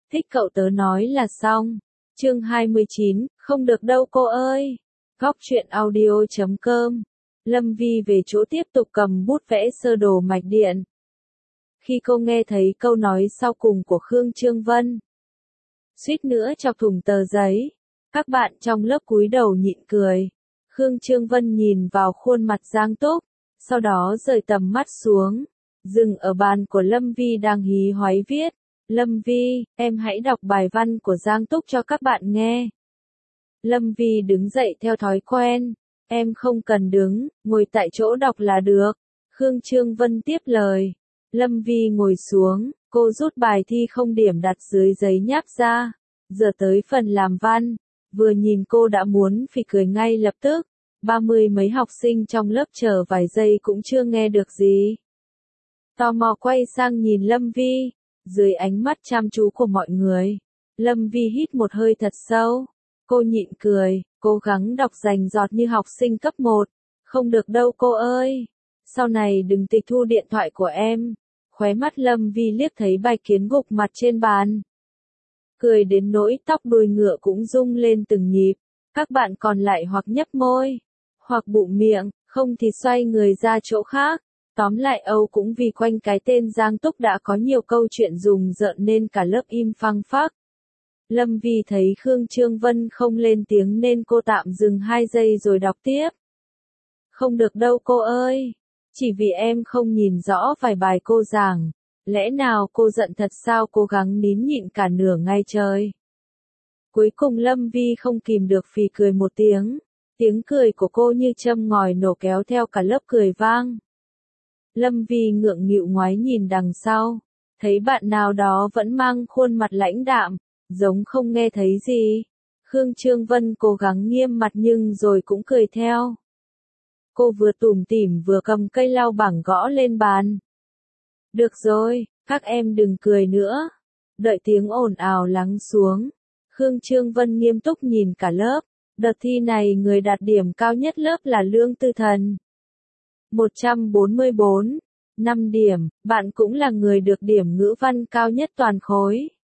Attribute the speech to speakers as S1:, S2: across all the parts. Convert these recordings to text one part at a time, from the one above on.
S1: thích cậu tớ nói là xong. Chương 29, không được đâu cô ơi. Góc truyện audio.com. Lâm Vi về chỗ tiếp tục cầm bút vẽ sơ đồ mạch điện. Khi cô nghe thấy câu nói sau cùng của Khương Trương Vân, suýt nữa chọc thủng tờ giấy. Các bạn trong lớp cúi đầu nhịn cười. Khương Trương Vân nhìn vào khuôn mặt Giang Túc, sau đó rời tầm mắt xuống, dừng ở bàn của Lâm Vi đang hí hoáy viết. Lâm Vi, em hãy đọc bài văn của Giang Túc cho các bạn nghe. Lâm Vi đứng dậy theo thói quen. Em không cần đứng, ngồi tại chỗ đọc là được. Khương Trương Vân tiếp lời. Lâm Vi ngồi xuống, cô rút bài thi không điểm đặt dưới giấy nháp ra. Giờ tới phần làm văn, vừa nhìn cô đã muốn phì cười ngay lập tức. 30 mấy học sinh trong lớp chờ vài giây cũng chưa nghe được gì. Tò mò quay sang nhìn Lâm Vi, dưới ánh mắt chăm chú của mọi người. Lâm Vi hít một hơi thật sâu. Cô nhịn cười, cố gắng đọc rành rọt như học sinh cấp 1. Không được đâu cô ơi. Sau này đừng tịch thu điện thoại của em. Khóe mắt Lâm Vi liếc thấy bài kiến gục mặt trên bàn. Cười đến nỗi tóc đuôi ngựa cũng rung lên từng nhịp. Các bạn còn lại hoặc nhấp môi, hoặc bụm miệng, không thì xoay người ra chỗ khác. Tóm lại Âu cũng vì quanh cái tên Giang Túc đã có nhiều câu chuyện rùng rợn nên cả lớp im phăng phắc. Lâm Vi thấy Khương Trương Vân không lên tiếng nên cô tạm dừng 2 giây rồi đọc tiếp. Không được đâu cô ơi. Chỉ vì em không nhìn rõ vài bài cô giảng. Lẽ nào cô giận thật sao? Cố gắng nín nhịn cả nửa ngày trời. Cuối cùng Lâm Vi không kìm được phì cười một tiếng. Tiếng cười của cô như châm ngòi nổ kéo theo cả lớp cười vang. Lâm Vi ngượng nghịu ngoái nhìn đằng sau. Thấy bạn nào đó vẫn mang khuôn mặt lãnh đạm, giống không nghe thấy gì. Khương Trương Vân cố gắng nghiêm mặt nhưng rồi cũng cười theo. Cô vừa tủm tỉm vừa cầm cây lau bảng gõ lên bàn. Được rồi, các em đừng cười nữa. Đợi tiếng ồn ào lắng xuống, Khương Trương Vân nghiêm túc nhìn cả lớp. Đợt thi này người đạt điểm cao nhất lớp là Lương Tư Thần. 144, 5 điểm, bạn cũng là người được điểm ngữ văn cao nhất toàn khối.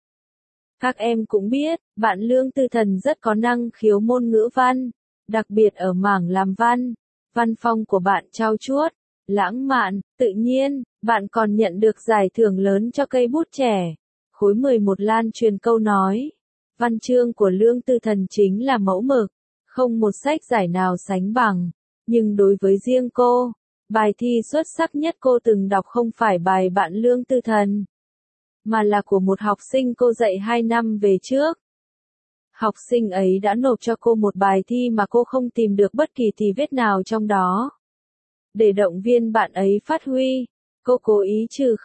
S1: Các em cũng biết, bạn Lương Tư Thần rất có năng khiếu môn ngữ văn, đặc biệt ở mảng làm văn. Văn phong của bạn trau chuốt, lãng mạn, tự nhiên, bạn còn nhận được giải thưởng lớn cho cây bút trẻ. Khối 11 lan truyền câu nói. Văn chương của Lương Tư Thần chính là mẫu mực, không một sách giải nào sánh bằng. Nhưng đối với riêng cô, bài thi xuất sắc nhất cô từng đọc không phải bài bạn Lương Tư Thần, mà là của một học sinh cô dạy 2 năm về trước. Học sinh ấy đã nộp cho cô một bài thi mà cô không tìm được bất kỳ tì vết nào trong đó. Để động viên bạn ấy phát huy, cô cố ý trừ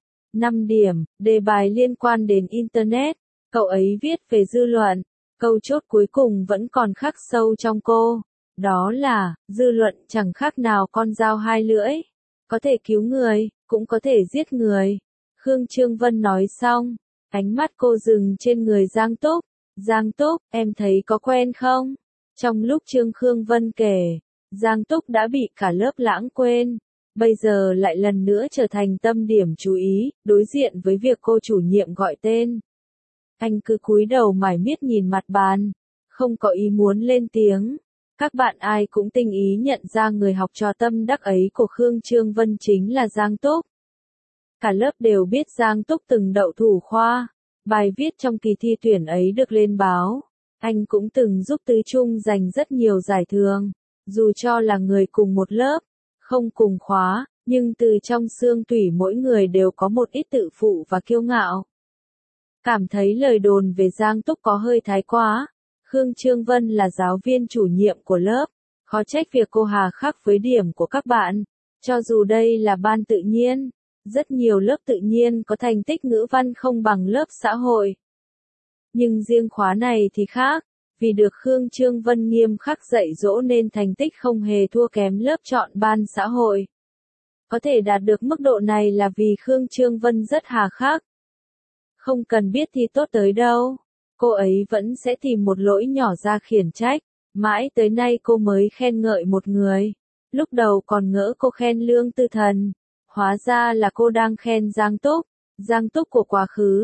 S1: 5 điểm, đề bài liên quan đến Internet. Cậu ấy viết về dư luận. Câu chốt cuối cùng vẫn còn khắc sâu trong cô. Đó là, dư luận chẳng khác nào con dao hai lưỡi. Có thể cứu người, cũng có thể giết người. Khương Trương Vân nói xong, ánh mắt cô dừng trên người Giang Túc. Giang Túc, em thấy có quen không? Trong lúc Trương Khương Vân kể, Giang Túc đã bị cả lớp lãng quên. Bây giờ lại lần nữa trở thành tâm điểm chú ý, đối diện với việc cô chủ nhiệm gọi tên. Anh cứ cúi đầu mải miết nhìn mặt bàn, không có ý muốn lên tiếng. Các bạn ai cũng tinh ý nhận ra người học trò tâm đắc ấy của Khương Trương Vân chính là Giang Túc. Cả lớp đều biết Giang Túc từng đậu thủ khoa. Bài viết trong kỳ thi tuyển ấy được lên báo. Anh cũng từng giúp Tứ Trung giành rất nhiều giải thưởng. Dù cho là người cùng một lớp, không cùng khóa, nhưng từ trong xương tủy mỗi người đều có một ít tự phụ và kiêu ngạo. Cảm thấy lời đồn về Giang Túc có hơi thái quá. Khương Trương Vân là giáo viên chủ nhiệm của lớp, khó trách việc cô hà khắc với điểm của các bạn. Cho dù đây là ban tự nhiên, rất nhiều lớp tự nhiên có thành tích ngữ văn không bằng lớp xã hội. Nhưng riêng khóa này thì khác, vì được Khương Trương Vân nghiêm khắc dạy dỗ nên thành tích không hề thua kém lớp chọn ban xã hội. Có thể đạt được mức độ này là vì Khương Trương Vân rất hà khắc. Không cần biết thi tốt tới đâu, cô ấy vẫn sẽ tìm một lỗi nhỏ ra khiển trách. Mãi tới nay cô mới khen ngợi một người. Lúc đầu còn ngỡ cô khen Lương Tư Thần. Hóa ra là cô đang khen Giang Túc. Giang Túc của quá khứ.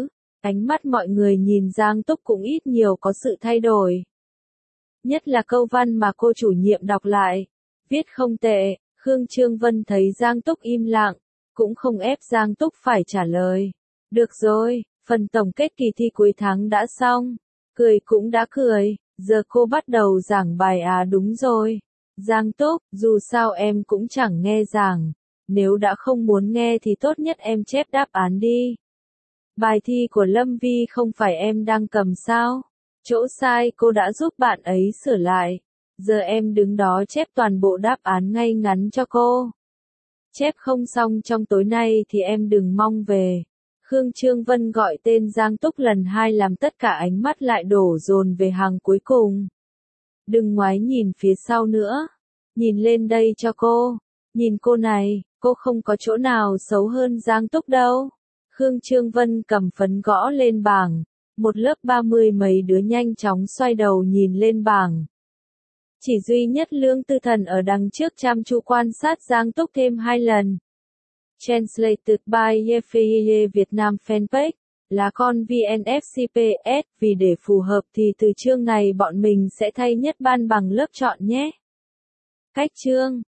S1: Ánh mắt mọi người nhìn Giang Túc cũng ít nhiều có sự thay đổi. Nhất là câu văn mà cô chủ nhiệm đọc lại. Viết không tệ, Khương Trương Vân thấy Giang Túc im lặng, cũng không ép Giang Túc phải trả lời. Được rồi, phần tổng kết kỳ thi cuối tháng đã xong. Cười cũng đã cười, giờ cô bắt đầu giảng bài à đúng rồi. Giang Túc, dù sao em cũng chẳng nghe giảng. Nếu đã không muốn nghe thì tốt nhất em chép đáp án đi. Bài thi của Lâm Vi không phải em đang cầm sao? Chỗ sai cô đã giúp bạn ấy sửa lại. Giờ em đứng đó chép toàn bộ đáp án ngay ngắn cho cô. Chép không xong trong tối nay thì em đừng mong về. Khương Trương Vân gọi tên Giang Túc lần 2 làm tất cả ánh mắt lại đổ dồn về hàng cuối cùng. Đừng ngoái nhìn phía sau nữa. Nhìn lên đây cho cô. Nhìn cô này, cô không có chỗ nào xấu hơn Giang Túc đâu. Khương Trương Vân cầm phấn gõ lên bảng. Một lớp 30 mấy đứa nhanh chóng xoay đầu nhìn lên bảng. Chỉ duy nhất Lương Tư Thần ở đằng trước chăm chú quan sát Giang Túc thêm 2 lần. Translated by Yefeye Việt Nam Fanpage, là con VNFCPS, vì để phù hợp thì từ chương này bọn mình sẽ thay nhất ban bằng lớp chọn nhé. Cách chương